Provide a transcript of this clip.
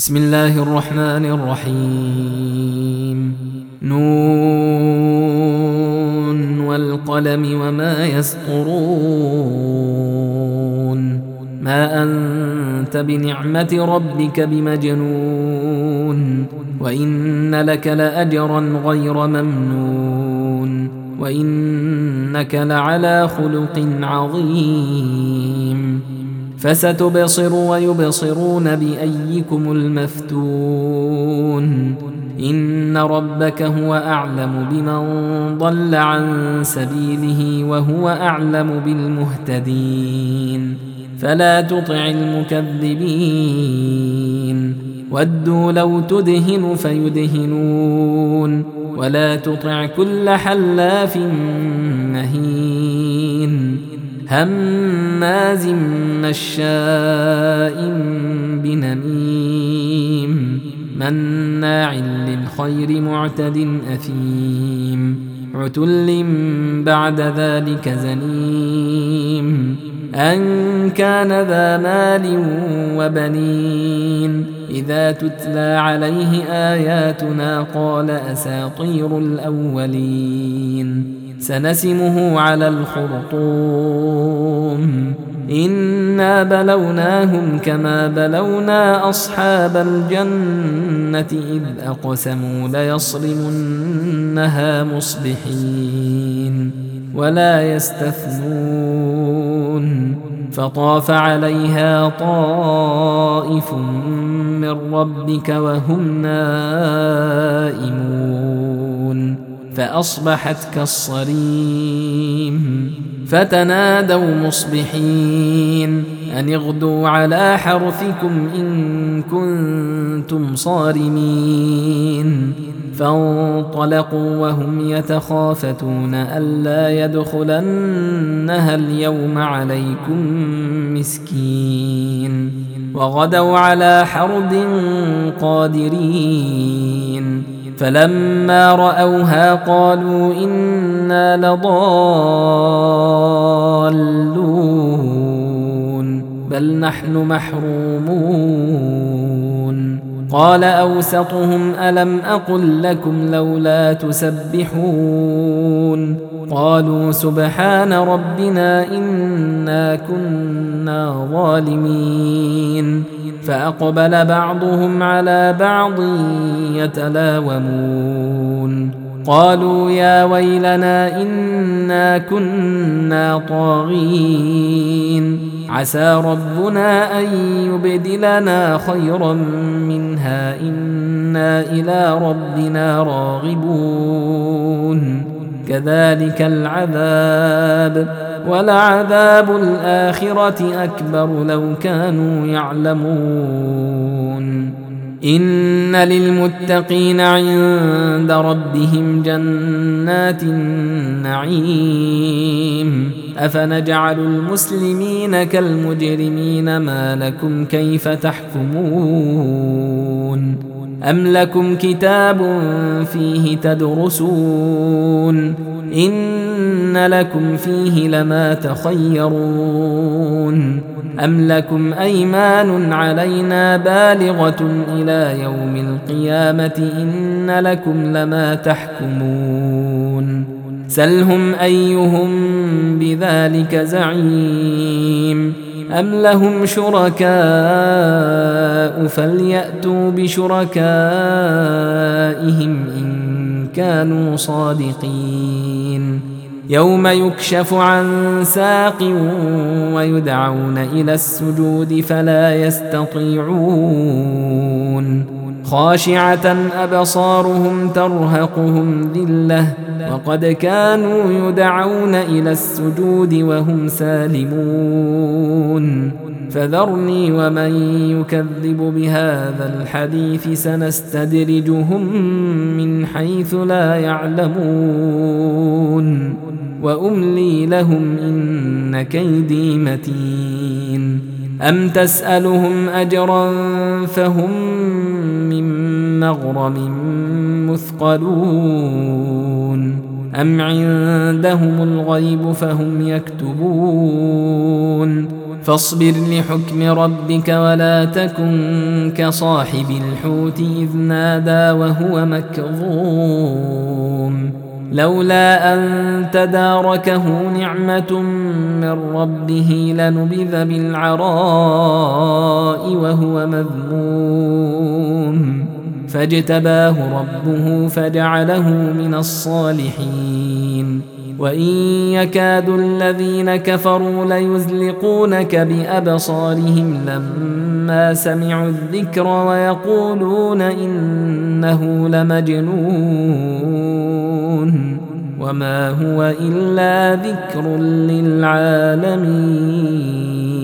بسم الله الرحمن الرحيم. نون والقلم وما يسطرون. ما أنت بنعمة ربك بمجنون، وإن لك لأجرا غير ممنون، وإنك لعلى خلق عظيم. فستبصر ويبصرون بأيكم المفتون. إن ربك هو أعلم بمن ضل عن سبيله وهو أعلم بالمهتدين. فلا تطع المكذبين. ودوا لو تدهن فيدهنون، ولا تطع كل حلاف مهين هماز مشاء بنميم مناع للخير معتد أثيم عتل بعد ذلك زنيم أن كان ذا مال وبنين. إذا تتلى عليه آياتنا قال أساطير الأولين. سنسمه على الخرطوم. إنا بلوناهم كما بلونا أصحاب الجنة إذ أقسموا ليصرمنها مصبحين ولا يستثنون. فطاف عليها طائف من ربك وهم نائمون فأصبحت كالصريم. فتنادوا مصبحين أن اغدوا على حرثكم إن كنتم صارمين. فانطلقوا وهم يتخافتون ألا يدخلنها اليوم عليكم مسكين. وغدوا على حرد قادرين. فلما رأوها قالوا إنا لضالون بل نحن محرومون. قال أوسطهم ألم أقل لكم لولا تسبحون. قالوا سبحان ربنا إنا كنا ظالمين. فأقبل بعضهم على بعض يتلاومون. قالوا يا ويلنا إنا كنا طاغين. عسى ربنا أن يبدلنا خيرا منها إنا إلى ربنا راغبون. كذلك العذاب ولعذاب الآخرة أكبر لو كانوا يعلمون. إن للمتقين عند ربهم جنات النعيم. أفنجعل المسلمين كالمجرمين ما لكم كيف تحكمون. أم لكم كتاب فيه تدرسون إن لكم فيه لما تخيرون. أم لكم أيمان علينا بالغة إلى يوم القيامة إن لكم لما تحكمون. سلهم أيهم بذلك زعيم. أم لهم شركاء فليأتوا بشركائهم إن كانوا صادقين. يوم يكشف عن ساق ويدعون إلى السجود فلا يستطيعون. خاشعة أبصارهم ترهقهم ذلة وقد كانوا يدعون إلى السجود وهم سالمون. فذرني ومن يكذب بهذا الحديث سنستدرجهم من حيث لا يعلمون وأملي لهم إن كيدي متين. أم تسألهم أجرا فهم من مغرم مثقلون أم عندهم الغيب فهم يكتبون. فاصبر لحكم ربك ولا تكن كصاحب الحوت إذ نادى وهو مكظوم لولا أن تداركه نعمة من ربه لنبذ بالعراء وهو مذموم فاجتباه ربه فجعله من الصالحين وإن يكاد الذين كفروا ليزلقونك بأبصارهم لما سمعوا الذكر ويقولون إنه لمجنون وما هو إلا ذكر للعالمين